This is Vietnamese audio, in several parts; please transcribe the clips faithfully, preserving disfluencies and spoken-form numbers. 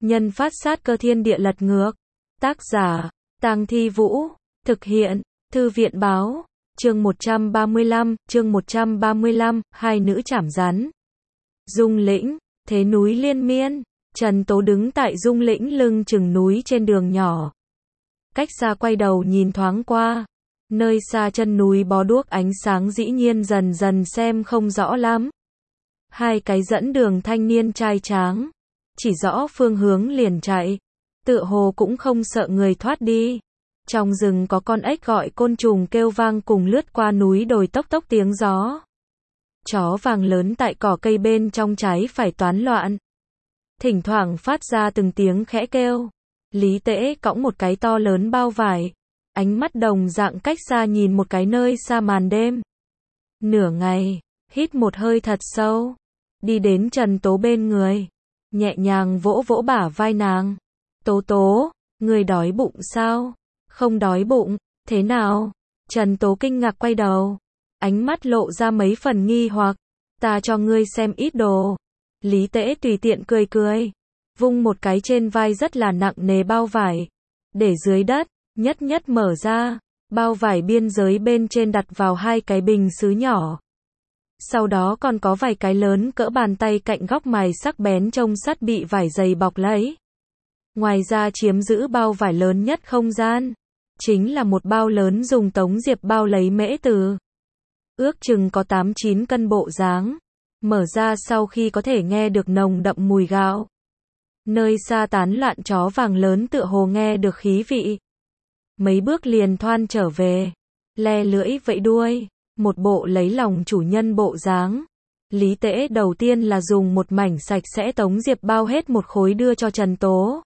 Nhân phát sát cơ thiên địa lật ngược. Tác giả, Tang Thi Vũ. Thực hiện, Thư viện báo. Chương một trăm ba mươi lăm, chương một trăm ba mươi lăm, hai nữ chảm rắn. Dung lĩnh, thế núi liên miên. Trần Tố đứng tại dung lĩnh lưng chừng núi trên đường nhỏ. Cách xa quay đầu nhìn thoáng qua. Nơi xa chân núi bó đuốc ánh sáng dĩ nhiên dần dần xem không rõ lắm. Hai cái dẫn đường thanh niên trai tráng. Chỉ rõ phương hướng liền chạy. Tựa hồ cũng không sợ người thoát đi. Trong rừng có con ếch gọi côn trùng kêu vang cùng lướt qua núi đồi tốc tốc tiếng gió. Chó vàng lớn tại cỏ cây bên trong trái phải toán loạn. Thỉnh thoảng phát ra từng tiếng khẽ kêu. Lý Tễ cõng một cái to lớn bao vải. Ánh mắt đồng dạng cách xa nhìn một cái nơi xa màn đêm. Nửa ngày, hít một hơi thật sâu. Đi đến Trần Tố bên người. Nhẹ nhàng vỗ vỗ bả vai nàng. Tố Tố, người đói bụng sao? Không đói bụng, thế nào? Trần Tố kinh ngạc quay đầu. Ánh mắt lộ ra mấy phần nghi hoặc. Ta cho ngươi xem ít đồ. Lý Tễ tùy tiện cười cười. Vung một cái trên vai rất là nặng nề bao vải. Để dưới đất, nhất nhất mở ra. Bao vải biên giới bên trên đặt vào hai cái bình sứ nhỏ. Sau đó còn có vài cái lớn cỡ bàn tay cạnh góc mài sắc bén trông sắt bị vải dày bọc lấy. Ngoài ra chiếm giữ bao vải lớn nhất không gian. Chính là một bao lớn dùng Tống Diệp bao lấy mễ từ. Ước chừng có tám chín cân bộ dáng. Mở ra sau khi có thể nghe được nồng đậm mùi gạo. Nơi xa tán loạn chó vàng lớn tựa hồ nghe được khí vị. Mấy bước liền thoăn trở về. Le lưỡi vẫy đuôi. Một bộ lấy lòng chủ nhân bộ dáng. Lý Tễ đầu tiên là dùng một mảnh sạch sẽ Tống Diệp bao hết một khối đưa cho Trần Tố.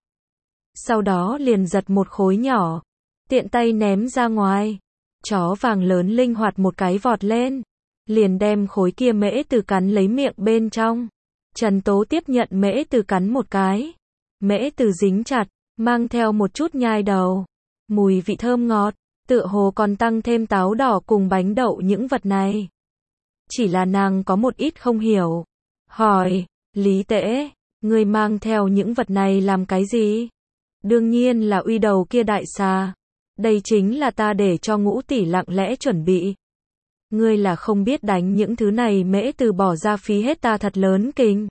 Sau đó liền giật một khối nhỏ. Tiện tay ném ra ngoài. Chó vàng lớn linh hoạt một cái vọt lên. Liền đem khối kia mễ từ cắn lấy miệng bên trong. Trần Tố tiếp nhận mễ từ cắn một cái. Mễ từ dính chặt, mang theo một chút nhai đầu. Mùi vị thơm ngọt, tựa hồ còn tăng thêm táo đỏ cùng bánh đậu những vật này. Chỉ là nàng có một ít không hiểu. Hỏi, Lý Tễ, ngươi mang theo những vật này làm cái gì? Đương nhiên là uy đầu kia đại xà. Đây chính là ta để cho Ngũ tỷ lặng lẽ chuẩn bị. Ngươi là không biết đánh những thứ này mễ từ bỏ ra phí hết ta thật lớn kinh.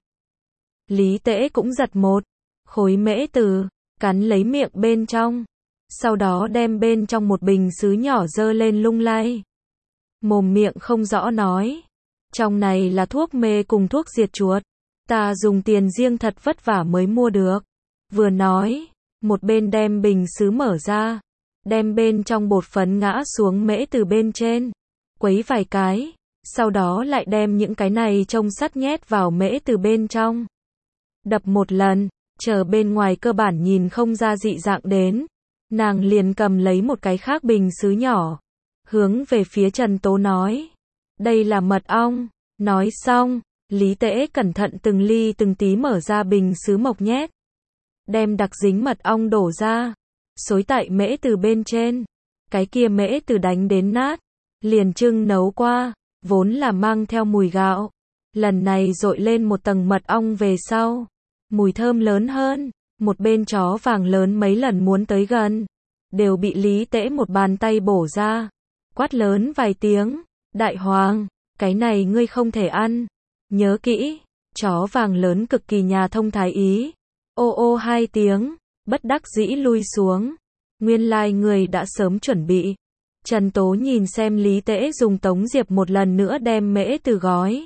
Lý Tễ cũng giật một khối mễ từ, cắn lấy miệng bên trong. Sau đó đem bên trong một bình sứ nhỏ dơ lên lung lay. Mồm miệng không rõ nói. Trong này là thuốc mê cùng thuốc diệt chuột. Ta dùng tiền riêng thật vất vả mới mua được. Vừa nói, một bên đem bình sứ mở ra. Đem bên trong bột phấn ngã xuống mễ từ bên trên. Quấy vài cái. Sau đó lại đem những cái này trông sắt nhét vào mễ từ bên trong. Đập một lần, chờ bên ngoài cơ bản nhìn không ra dị dạng đến. Nàng liền cầm lấy một cái khác bình sứ nhỏ. Hướng về phía Trần Tố nói. Đây là mật ong. Nói xong, Lý Tễ cẩn thận từng ly từng tí mở ra bình sứ mộc nhét. Đem đặc dính mật ong đổ ra. Xối tại mễ từ bên trên. Cái kia mễ từ đánh đến nát. Liền trưng nấu qua. Vốn là mang theo mùi gạo. Lần này dội lên một tầng mật ong về sau. Mùi thơm lớn hơn. Một bên chó vàng lớn mấy lần muốn tới gần. Đều bị Lý Tễ một bàn tay bổ ra. Quát lớn vài tiếng. Đại hoàng, cái này ngươi không thể ăn. Nhớ kỹ. Chó vàng lớn cực kỳ nhà thông thái ý. Ô ô hai tiếng. Bất đắc dĩ lui xuống. Nguyên lai người đã sớm chuẩn bị. Trần Tố nhìn xem Lý Tễ dùng Tống Diệp một lần nữa đem mễ từ gói.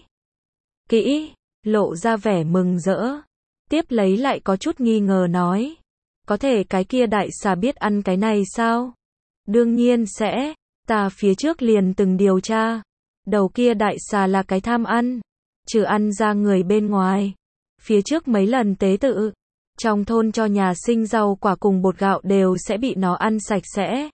Kỹ. Lộ ra vẻ mừng rỡ. Tiếp lấy lại có chút nghi ngờ nói. Có thể cái kia đại xà biết ăn cái này sao? Đương nhiên sẽ. Ta phía trước liền từng điều tra. Đầu kia đại xà là cái tham ăn. Trừ ăn ra người bên ngoài. Phía trước mấy lần tế tự. Trong thôn cho nhà sinh rau quả cùng bột gạo đều sẽ bị nó ăn sạch sẽ.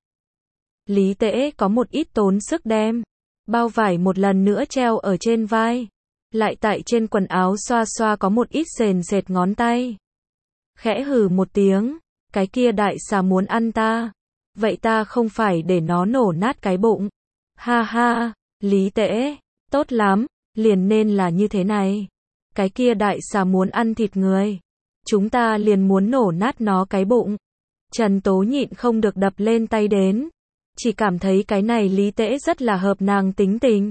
Lý Tễ có một ít tốn sức đem. Bao vải một lần nữa treo ở trên vai. Lại tại trên quần áo xoa xoa có một ít sền sệt ngón tay. Khẽ hừ một tiếng. Cái kia đại xà muốn ăn ta. Vậy ta không phải để nó nổ nát cái bụng. Ha ha, Lý Tễ, tốt lắm, liền nên là như thế này. Cái kia đại xà muốn ăn thịt người. chúng ta liền muốn nổ nát nó cái bụng. Trần Tố nhịn không được đập lên tay đến. Chỉ cảm thấy cái này Lý Tễ rất là hợp nàng tính tình.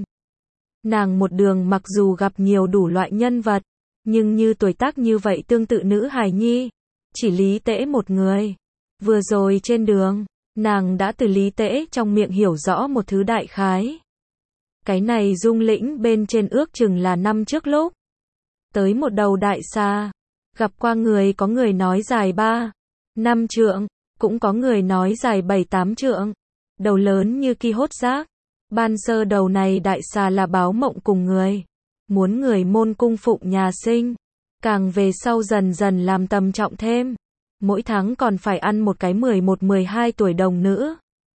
Nàng một đường mặc dù gặp nhiều đủ loại nhân vật, nhưng như tuổi tác như vậy tương tự nữ hài nhi, chỉ Lý Tễ một người. Vừa rồi trên đường, nàng đã từ Lý Tễ trong miệng hiểu rõ một thứ đại khái. Cái này Dung Lĩnh bên trên ước chừng là năm trước lúc. Tới một đầu đại xà, gặp qua người có người nói dài ba, năm trượng, cũng có người nói dài bảy tám trượng. Đầu lớn như ki hốt rác. Ban sơ đầu này đại xà là báo mộng cùng người. Muốn người môn cung phụng nhà sinh. Càng về sau dần dần làm tầm trọng thêm. Mỗi tháng còn phải ăn một cái mười một mười hai tuổi đồng nữ.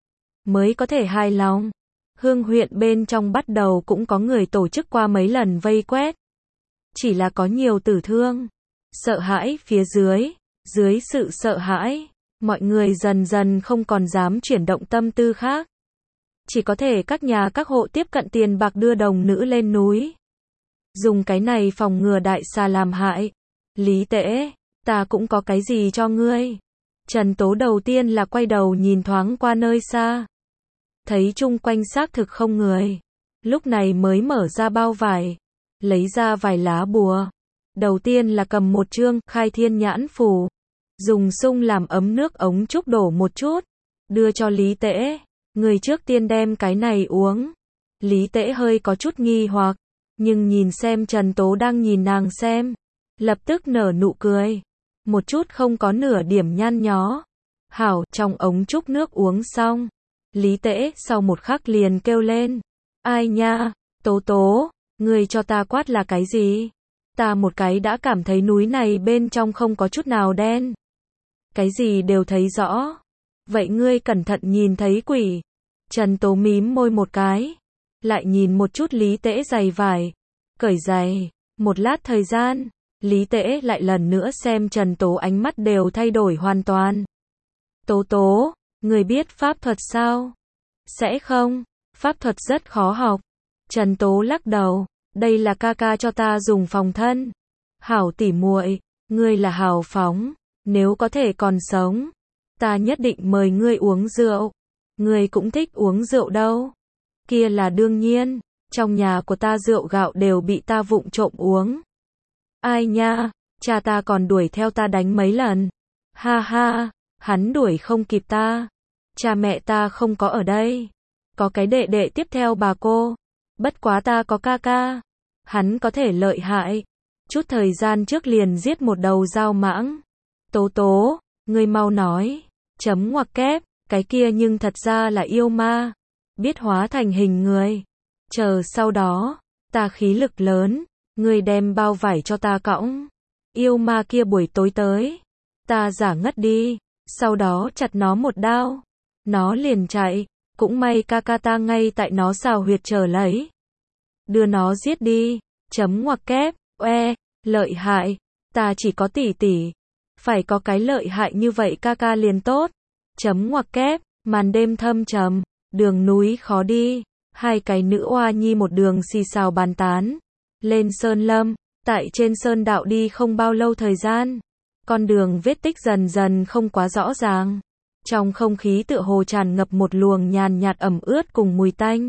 Mới có thể hài lòng. Hương huyện bên trong bắt đầu cũng có người tổ chức qua mấy lần vây quét. Chỉ là có nhiều tử thương. Sợ hãi phía dưới. Dưới sự sợ hãi, mọi người dần dần không còn dám chuyển động tâm tư khác. Chỉ có thể các nhà các hộ tiếp cận tiền bạc đưa đồng nữ lên núi. Dùng cái này phòng ngừa đại xà làm hại. Lý Tễ, ta cũng có cái gì cho ngươi. Trần Tố đầu tiên là quay đầu nhìn thoáng qua nơi xa. Thấy chung quanh xác thực không người. Lúc này mới mở ra bao vải. Lấy ra vài lá bùa. Đầu tiên là cầm một chương khai thiên nhãn phù. Dùng sung làm ấm nước ống trúc đổ một chút. Đưa cho Lý Tễ. Người trước tiên đem cái này uống. Lý Tễ hơi có chút nghi hoặc. Nhưng nhìn xem Trần Tố đang nhìn nàng xem. Lập tức nở nụ cười. Một chút không có nửa điểm nhăn nhó. Hảo, trong ống trúc nước uống xong. Lý Tễ sau một khắc liền kêu lên. Ai nha, Tố Tố, người cho ta quát là cái gì? Ta một cái đã cảm thấy núi này bên trong không có chút nào đen. Cái gì đều thấy rõ. Vậy ngươi cẩn thận nhìn thấy quỷ. Trần Tố mím môi một cái. Lại nhìn một chút Lý Tễ giày vải. Cởi giày. Một lát thời gian. Lý Tễ lại lần nữa xem Trần Tố ánh mắt đều thay đổi hoàn toàn. Tố Tố, người biết pháp thuật sao? Sẽ không. Pháp thuật rất khó học. Trần Tố lắc đầu. Đây là ca ca cho ta dùng phòng thân. Hảo tỉ muội, ngươi là hào phóng. Nếu có thể còn sống, ta nhất định mời ngươi uống rượu. Ngươi cũng thích uống rượu đâu. Kia là đương nhiên. Trong nhà của ta rượu gạo đều bị ta vụng trộm uống. Ai nha, cha ta còn đuổi theo ta đánh mấy lần. Ha ha, hắn đuổi không kịp ta. Cha mẹ ta không có ở đây. Có cái đệ đệ tiếp theo bà cô. Bất quá ta có ca ca. Hắn có thể lợi hại. Chút thời gian trước liền giết một đầu dao mãng. Tố Tố, ngươi mau nói. Chấm ngoặc kép, cái kia nhưng thật ra là yêu ma. Biết hóa thành hình người. Chờ sau đó, ta khí lực lớn. Ngươi đem bao vải cho ta cõng. Yêu ma kia buổi tối tới. Ta giả ngất đi. Sau đó chặt nó một đao. Nó liền chạy. Cũng may ca ca ta ngay tại nó xào huyệt chờ lấy. Đưa nó giết đi. Chấm ngoặc kép. Oe, lợi hại. Ta chỉ có tỷ tỷ. Phải có cái lợi hại như vậy ca ca liền tốt. Chấm ngoặc kép. Màn đêm thâm trầm. Đường núi khó đi. Hai cái nữ oa nhi một đường xì xào bàn tán. Lên sơn lâm. Tại trên sơn đạo đi không bao lâu thời gian. Con đường vết tích dần dần không quá rõ ràng. Trong không khí tựa hồ tràn ngập một luồng nhàn nhạt ẩm ướt cùng mùi tanh.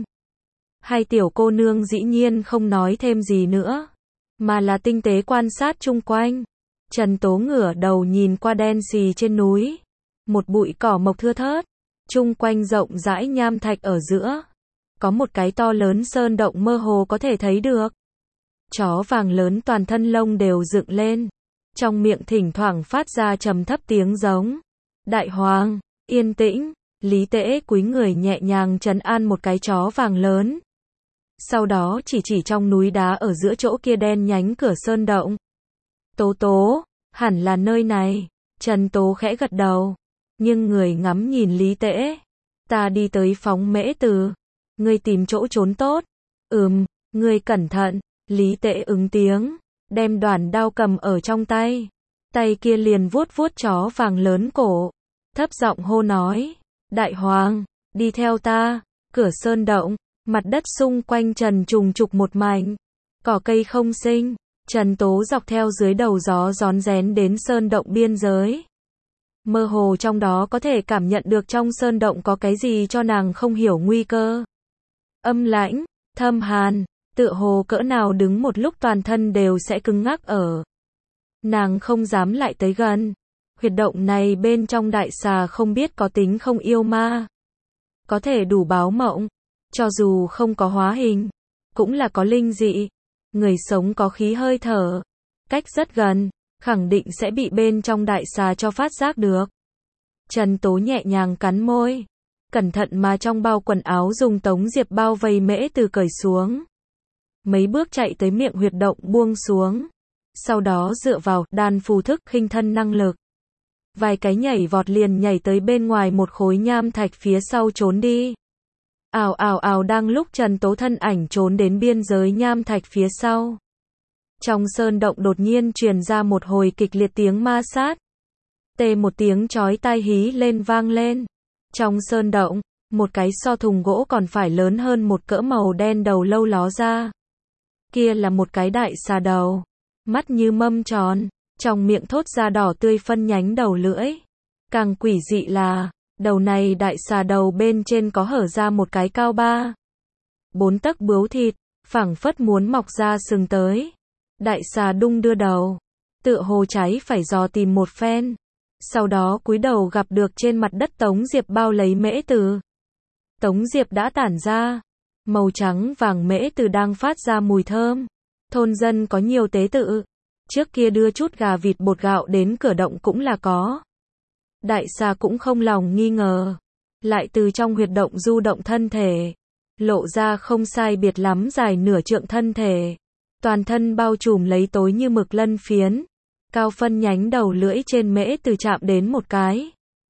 Hai tiểu cô nương dĩ nhiên không nói thêm gì nữa. Mà là tinh tế quan sát chung quanh. Trần Tố ngửa đầu nhìn qua đen xì trên núi. Một bụi cỏ mọc thưa thớt. Chung quanh rộng rãi nham thạch ở giữa. Có một cái to lớn sơn động mơ hồ có thể thấy được. Chó vàng lớn toàn thân lông đều dựng lên. Trong miệng thỉnh thoảng phát ra trầm thấp tiếng giống. Đại hoàng, yên tĩnh. Lý Tễ cúi người nhẹ nhàng trấn an một cái chó vàng lớn. Sau đó chỉ chỉ trong núi đá ở giữa chỗ kia đen nhánh cửa sơn động. Tố Tố, hẳn là nơi này. Trần Tố khẽ gật đầu. Nhưng người ngắm nhìn Lý Tễ. Ta đi tới phóng mễ từ. Ngươi tìm chỗ trốn tốt. Ừm, ngươi cẩn thận. Lý Tễ ứng tiếng. Đem đoản đao cầm ở trong tay. Tay kia liền vuốt vuốt chó vàng lớn cổ. Thấp giọng hô nói. Đại hoàng, đi theo ta. Cửa sơn động. Mặt đất xung quanh trần trùng trục một mảnh. Cỏ cây không sinh. Trần Tố dọc theo dưới đầu gió rón rén đến sơn động biên giới. Mơ hồ trong đó có thể cảm nhận được trong sơn động có cái gì cho nàng không hiểu nguy cơ. Âm lãnh, thâm hàn, tựa hồ cỡ nào đứng một lúc toàn thân đều sẽ cứng ngắc ở. Nàng không dám lại tới gần. Huyệt động này bên trong đại xà không biết có tính không yêu ma. Có thể đủ báo mộng. Cho dù không có hóa hình, cũng là có linh dị. Người sống có khí hơi thở. Cách rất gần, khẳng định sẽ bị bên trong đại xà cho phát giác được. Trần Tố nhẹ nhàng cắn môi. Cẩn thận mà trong bao quần áo dùng Tống Diệp bao vây Mễ Từ cởi xuống. Mấy bước chạy tới miệng huyệt động buông xuống. Sau đó dựa vào đan phù thức khinh thân năng lực. Vài cái nhảy vọt liền nhảy tới bên ngoài một khối nham thạch phía sau trốn đi. Ào ào ào đang lúc Trần Tố thân ảnh trốn đến biên giới nham thạch phía sau. Trong sơn động đột nhiên truyền ra một hồi kịch liệt tiếng ma sát. Tê một tiếng chói tai hí lên vang lên. Trong sơn động, một cái so thùng gỗ còn phải lớn hơn một cỡ màu đen đầu lâu ló ra. Kia là một cái đại xà đầu. Mắt như mâm tròn, trong miệng thốt ra đỏ tươi phân nhánh đầu lưỡi. Càng quỷ dị là, đầu này đại xà đầu bên trên có hở ra một cái cao ba. Bốn tấc bướu thịt, phảng phất muốn mọc ra sừng tới. Đại xà đung đưa đầu, tựa hồ cháy phải dò tìm một phen. Sau đó cúi đầu gặp được trên mặt đất Tống Diệp bao lấy Mễ Từ. Tống Diệp đã tản ra, màu trắng vàng Mễ Từ đang phát ra mùi thơm. Thôn dân có nhiều tế tự. Trước kia đưa chút gà vịt bột gạo đến cửa động cũng là có. Đại xà cũng không lòng nghi ngờ. Lại từ trong huyệt động du động thân thể. Lộ ra không sai biệt lắm dài nửa trượng thân thể. Toàn thân bao trùm lấy tối như mực lân phiến. Cao phân nhánh đầu lưỡi trên Mễ Từ chạm đến một cái.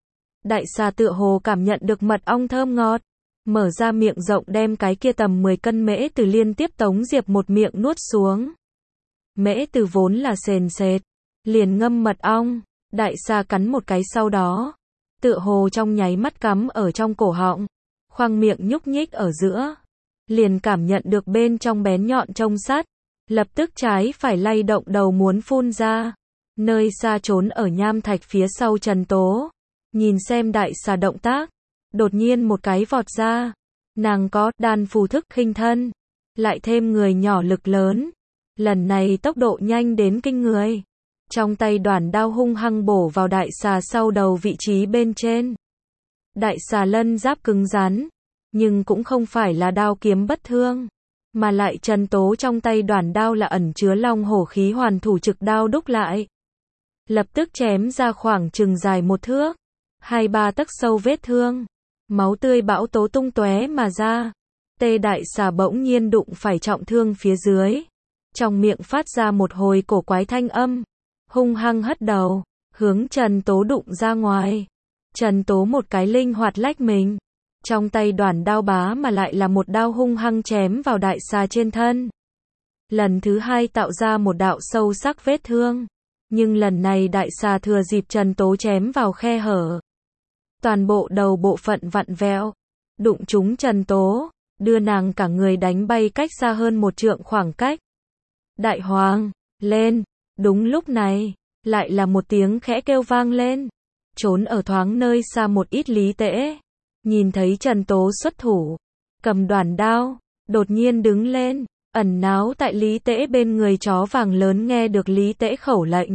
Đại xà tựa hồ cảm nhận được mật ong thơm ngọt. Mở ra miệng rộng đem cái kia tầm mười cân Mễ Từ liên tiếp Tống Diệp một miệng nuốt xuống. Mễ Từ vốn là sền sệt, liền ngâm mật ong, đại xà cắn một cái sau đó, tựa hồ trong nháy mắt cắm ở trong cổ họng, khoang miệng nhúc nhích ở giữa, liền cảm nhận được bên trong bén nhọn trông sắt, lập tức trái phải lay động đầu muốn phun ra. Nơi xa trốn ở nham thạch phía sau Trần Tố, nhìn xem đại xà động tác, đột nhiên một cái vọt ra, nàng có đan phù thức khinh thân, lại thêm người nhỏ lực lớn. Lần này tốc độ nhanh đến kinh người. Trong tay đoản đao hung hăng bổ vào đại xà sau đầu vị trí bên trên. Đại xà lân giáp cứng rắn, nhưng cũng không phải là đao kiếm bất thương, mà lại Trần Tố trong tay đoản đao là ẩn chứa long hổ khí hoàn thủ trực đao đúc lại. Lập tức chém ra khoảng chừng dài một thước, hai ba tấc sâu vết thương, máu tươi bão tố tung tóe mà ra. Tê đại xà bỗng nhiên đụng phải trọng thương phía dưới. Trong miệng phát ra một hồi cổ quái thanh âm, hung hăng hất đầu, hướng Trần Tố đụng ra ngoài. Trần Tố một cái linh hoạt lách mình, trong tay đoản đao bá mà lại là một đao hung hăng chém vào đại xà trên thân. Lần thứ hai tạo ra một đạo sâu sắc vết thương, nhưng lần này đại xà thừa dịp Trần Tố chém vào khe hở. Toàn bộ đầu bộ phận vặn vẹo, đụng trúng Trần Tố, đưa nàng cả người đánh bay cách xa hơn một trượng khoảng cách. Đại hoàng, lên, đúng lúc này, lại là một tiếng khẽ kêu vang lên. Trốn ở thoáng nơi xa một ít Lý Tễ, nhìn thấy Trần Tố xuất thủ, cầm đoản đao, đột nhiên đứng lên, ẩn náu tại Lý Tễ bên người chó vàng lớn nghe được Lý Tễ khẩu lệnh.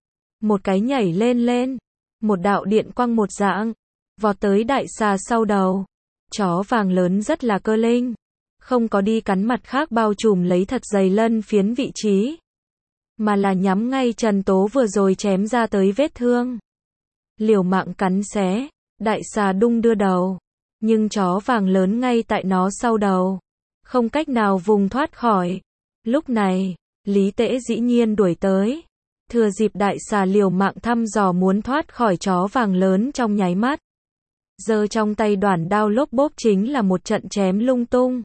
Một cái nhảy lên lên, một đạo điện quang một dạng, vọt tới đại xà sau đầu. Chó vàng lớn rất là cơ linh. Không có đi cắn mặt khác bao trùm lấy thật dày lân phiến vị trí, mà là nhắm ngay Trần Tố vừa rồi chém ra tới vết thương. Liều mạng cắn xé, đại xà đung đưa đầu, nhưng chó vàng lớn ngay tại nó sau đầu, không cách nào vùng thoát khỏi. Lúc này, Lý Tễ dĩ nhiên đuổi tới, thừa dịp đại xà liều mạng thăm dò muốn thoát khỏi chó vàng lớn trong nháy mắt. Giơ trong tay đoản đao lốp bốp chính là một trận chém lung tung.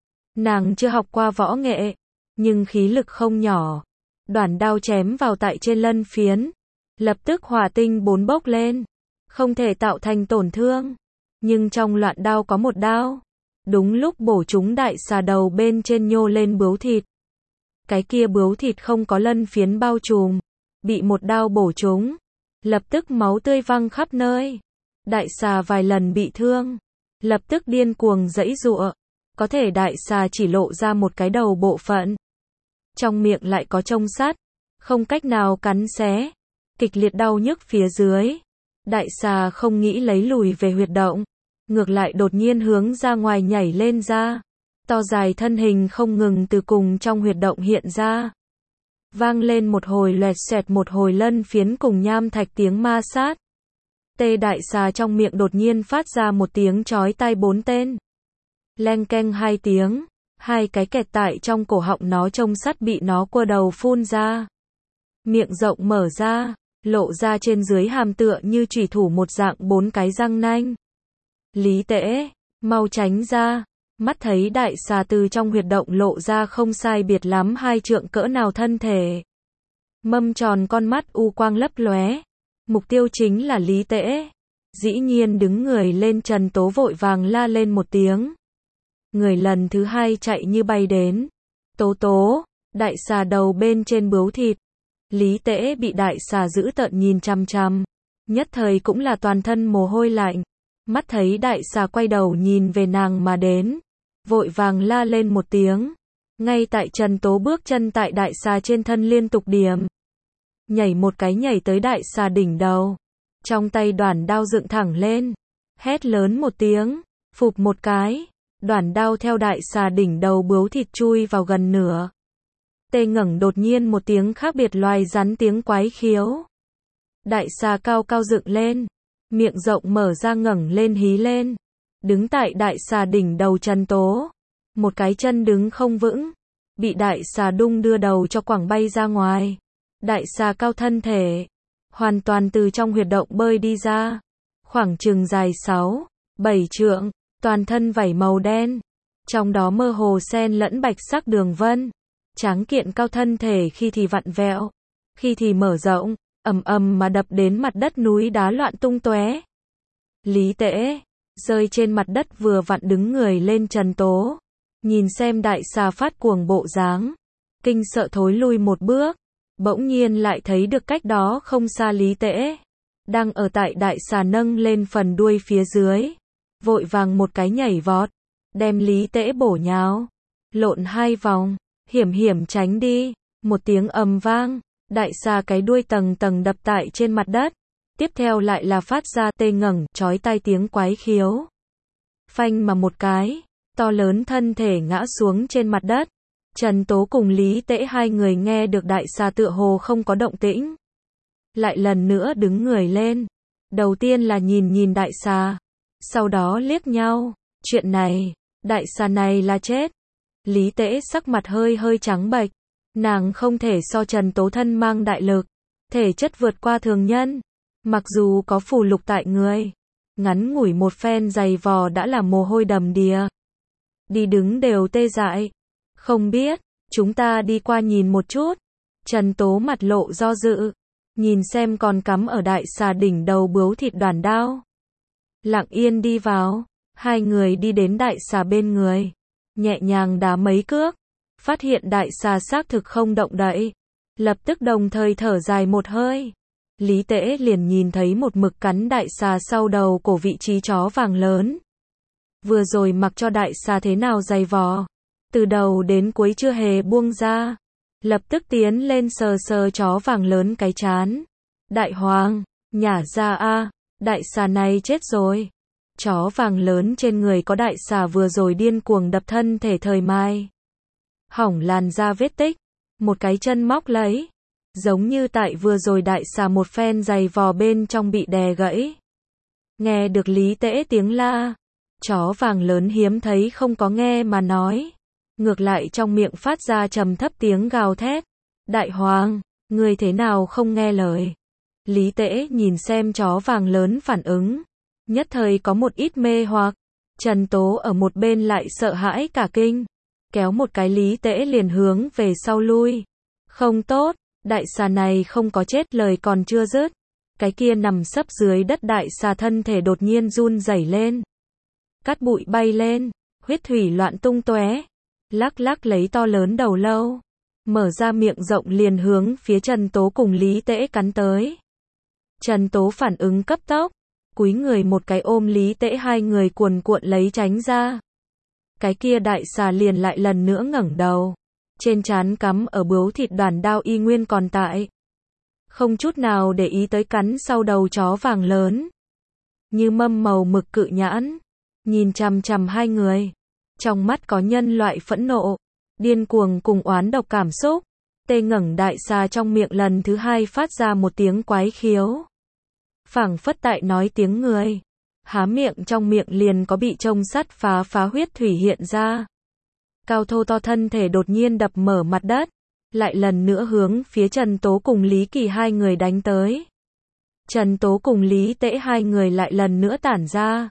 Nàng chưa học qua võ nghệ, nhưng khí lực không nhỏ. Đoản đao chém vào tại trên lân phiến, lập tức hỏa tinh bốn bốc lên, không thể tạo thành tổn thương. Nhưng trong loạn đao có một đao, đúng lúc bổ trúng đại xà đầu bên trên nhô lên bướu thịt. Cái kia bướu thịt không có lân phiến bao trùm, bị một đao bổ trúng, lập tức máu tươi văng khắp nơi. Đại xà vài lần bị thương, lập tức điên cuồng giãy giụa, có thể đại xà chỉ lộ ra một cái đầu bộ phận. Trong miệng lại có trông sắt, không cách nào cắn xé, kịch liệt đau nhức phía dưới. Đại xà không nghĩ lấy lùi về huyệt động, ngược lại đột nhiên hướng ra ngoài nhảy lên ra. To dài thân hình không ngừng từ cùng trong huyệt động hiện ra. Vang lên một hồi loẹt xoẹt một hồi lân phiến cùng nham thạch tiếng ma sát. Tê đại xà trong miệng đột nhiên phát ra một tiếng chói tai bốn tên. Leng keng hai tiếng, hai cái kẹt tại trong cổ họng nó trông sắt bị nó quơ đầu phun ra. Miệng rộng mở ra, lộ ra trên dưới hàm tựa như chủy thủ một dạng bốn cái răng nanh. Lý Tễ, mau tránh ra. Mắt thấy đại xà từ trong huyệt động lộ ra không sai biệt lắm hai trượng cỡ nào thân thể. Mâm tròn con mắt u quang lấp lóe. Mục tiêu chính là Lý Tễ. Dĩ nhiên đứng người lên, Trần Tố vội vàng la lên một tiếng. Người lần thứ hai chạy như bay đến. Tố tố, đại xà đầu bên trên bướu thịt. Lý Tễ bị đại xà dữ tợn nhìn chằm chằm. Nhất thời cũng là toàn thân mồ hôi lạnh. Mắt thấy đại xà quay đầu nhìn về nàng mà đến. Vội vàng la lên một tiếng. Ngay tại Trần Tố bước chân tại đại xà trên thân liên tục điểm. Nhảy một cái nhảy tới đại xà đỉnh đầu. Trong tay đoản đao dựng thẳng lên. Hét lớn một tiếng. Phụp một cái. Đoản đao theo đại xà đỉnh đầu bướu thịt chui vào gần nửa. Tê ngẩng đột nhiên một tiếng khác biệt loài rắn tiếng quái khiếu. Đại xà cao cao dựng lên. Miệng rộng mở ra ngẩng lên hí lên. Đứng tại đại xà đỉnh đầu Trần Tố. Một cái chân đứng không vững. Bị đại xà đung đưa đầu cho quẳng bay ra ngoài. Đại xà cao thân thể. Hoàn toàn từ trong huyệt động bơi đi ra. Khoảng chừng dài sáu, bảy trượng. Toàn thân vảy màu đen. Trong đó mơ hồ xen lẫn bạch sắc đường vân. Tráng kiện cao thân thể khi thì vặn vẹo. Khi thì mở rộng. Ầm ầm mà đập đến mặt đất núi đá loạn tung tóe. Lý Tễ rơi trên mặt đất vừa vặn đứng người lên. Trần Tố nhìn xem đại xà phát cuồng bộ dáng, kinh sợ thối lui một bước. Bỗng nhiên lại thấy được cách đó không xa Lý Tễ đang ở tại đại xà nâng lên phần đuôi phía dưới, vội vàng một cái nhảy vọt, đem Lý Tễ bổ nhào, lộn hai vòng, hiểm hiểm tránh đi. Một tiếng ầm vang, đại xà cái đuôi tầng tầng đập tại trên mặt đất. Tiếp theo lại là phát ra tê ngẩng, chói tai tiếng quái khiếu. Phanh mà một cái, to lớn thân thể ngã xuống trên mặt đất. Trần Tố cùng Lý Tễ hai người nghe được đại xà tựa hồ không có động tĩnh. Lại lần nữa đứng người lên. Đầu tiên là nhìn nhìn đại xà. Sau đó liếc nhau. Chuyện này, đại xà này là chết. Lý Tễ sắc mặt hơi hơi trắng bệch. Nàng không thể so Trần Tố thân mang đại lực. Thể chất vượt qua thường nhân. Mặc dù có phù lục tại người, ngắn ngủi một phen giày vò đã là mồ hôi đầm đìa. Đi đứng đều tê dại. Không biết, chúng ta đi qua nhìn một chút. Trần Tố mặt lộ do dự. Nhìn xem còn cắm ở đại xà đỉnh đầu bướu thịt đoản đao. Lặng yên đi vào. Hai người đi đến đại xà bên người. Nhẹ nhàng đá mấy cước. Phát hiện đại xà xác thực không động đậy. Lập tức đồng thời thở dài một hơi. Lý Tễ liền nhìn thấy một mực cắn đại xà sau đầu cổ vị trí chó vàng lớn. Vừa rồi mặc cho đại xà thế nào dày vò, từ đầu đến cuối chưa hề buông ra. Lập tức tiến lên sờ sờ chó vàng lớn cái trán. Đại hoàng, nhả ra a, đại xà này chết rồi. Chó vàng lớn trên người có đại xà vừa rồi điên cuồng đập thân thể thời mai. Hỏng làn da vết tích, một cái chân móc lấy. Giống như tại vừa rồi đại xà một phen giày vò bên trong bị đè gãy. Nghe được Lý Tễ tiếng la, chó vàng lớn hiếm thấy không có nghe mà nói. Ngược lại trong miệng phát ra trầm thấp tiếng gào thét. Đại hoàng, ngươi thế nào không nghe lời? Lý Tễ nhìn xem chó vàng lớn phản ứng. Nhất thời có một ít mê hoặc. Trần Tố ở một bên lại sợ hãi cả kinh. Kéo một cái Lý Tễ liền hướng về sau lui. Không tốt. Đại xà này không có chết, lời còn chưa dứt. Cái kia nằm sấp dưới đất đại xà thân thể đột nhiên run rẩy lên. Cát bụi bay lên, huyết thủy loạn tung tóe. Lắc lắc lấy to lớn đầu lâu. mở ra miệng rộng liền hướng phía Trần Tố cùng Lý Tễ cắn tới. Trần Tố phản ứng cấp tốc, cúi người một cái ôm Lý Tễ, hai người cuồn cuộn lấy tránh ra. Cái kia đại xà liền lại lần nữa ngẩng đầu, trên trán cắm ở bướu thịt đoàn đao y nguyên còn tại, không chút nào để ý tới cắn sau đầu chó vàng lớn, như mâm màu mực cự nhãn, nhìn chằm chằm hai người, trong mắt có nhân loại phẫn nộ, điên cuồng cùng oán độc cảm xúc. Tê ngẩng đại xà trong miệng lần thứ hai phát ra một tiếng quái khiếu, phảng phất tại nói tiếng người, há miệng trong miệng liền có bị trông sắt phá phá huyết thủy hiện ra. Cao thô to thân thể đột nhiên đập mở mặt đất, lại lần nữa hướng phía Trần Tố cùng Lý Kỳ hai người đánh tới. Trần Tố cùng Lý Tễ hai người lại lần nữa tản ra.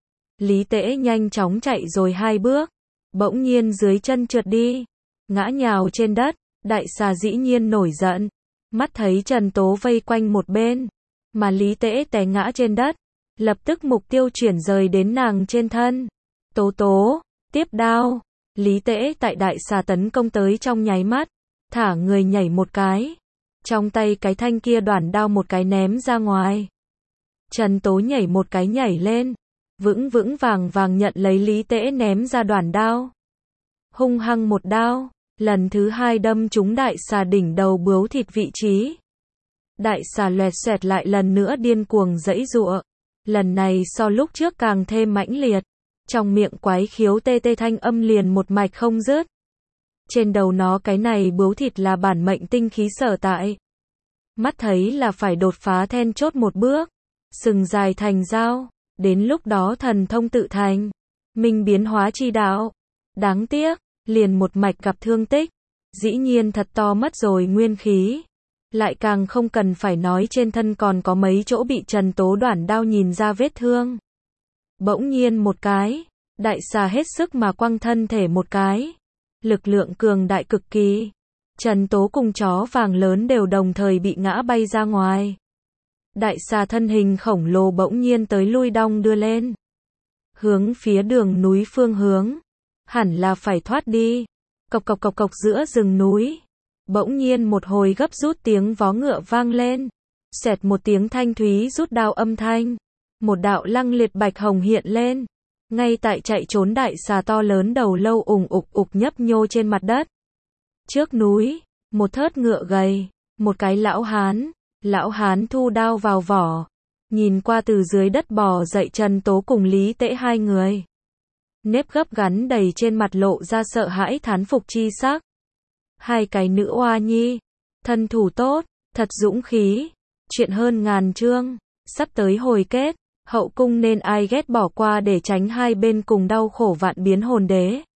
Lý Tễ nhanh chóng chạy rồi hai bước, bỗng nhiên dưới chân trượt đi, ngã nhào trên đất. Đại xà dĩ nhiên nổi giận, mắt thấy Trần Tố vây quanh một bên, mà Lý Tễ té ngã trên đất, lập tức mục tiêu chuyển rời đến nàng trên thân. Tố Tố, tiếp đao. Lý Tễ tại đại xà tấn công tới trong nháy mắt, thả người nhảy một cái, trong tay cái thanh kia đoản đao một cái ném ra ngoài. Trần Tố nhảy một cái nhảy lên, vững vững vàng vàng nhận lấy Lý Tễ ném ra đoản đao. Hung hăng một đao, lần thứ hai đâm trúng đại xà đỉnh đầu bướu thịt vị trí. Đại xà loẹt xoẹt lại lần nữa điên cuồng giãy giụa, lần này so lúc trước càng thêm mãnh liệt, trong miệng quái khiếu tê tê thanh âm liền một mạch không dứt. Trên đầu nó cái này bướu thịt là bản mệnh tinh khí sở tại, mắt thấy là phải đột phá then chốt một bước, sừng dài thành dao, đến lúc đó thần thông tự thành, minh biến hóa chi đạo. Đáng tiếc, liền một mạch gặp thương tích, dĩ nhiên thật to mất rồi nguyên khí, lại càng không cần phải nói trên thân còn có mấy chỗ bị Trần Tố đoản đao nhìn ra vết thương. Bỗng nhiên một cái, đại xà hết sức mà quăng thân thể một cái, lực lượng cường đại cực kỳ. Trần Tố cùng chó vàng lớn đều đồng thời bị ngã bay ra ngoài. Đại xà thân hình khổng lồ bỗng nhiên tới lui đong đưa lên, hướng phía đường núi phương hướng, hẳn là phải thoát đi. Cộc cộc cộc cộc giữa rừng núi, bỗng nhiên một hồi gấp rút tiếng vó ngựa vang lên, xẹt một tiếng thanh thúy rút đao âm thanh, một đạo lăng liệt bạch hồng hiện lên, ngay tại chạy trốn đại xà to lớn đầu lâu ủng ục ục nhấp nhô trên mặt đất. Trước núi, một thớt ngựa gầy, một cái lão hán, lão hán thu đao vào vỏ, nhìn qua từ dưới đất bò dậy Trần Tố cùng Lý Tễ hai người. Nếp gấp gắn đầy trên mặt lộ ra sợ hãi thán phục chi sắc. Hai cái nữ oa nhi, thân thủ tốt, thật dũng khí, chuyện hơn ngàn chương, sắp tới hồi kết, hậu cung nên ai ghét bỏ qua để tránh hai bên cùng đau khổ vạn biến hồn đế.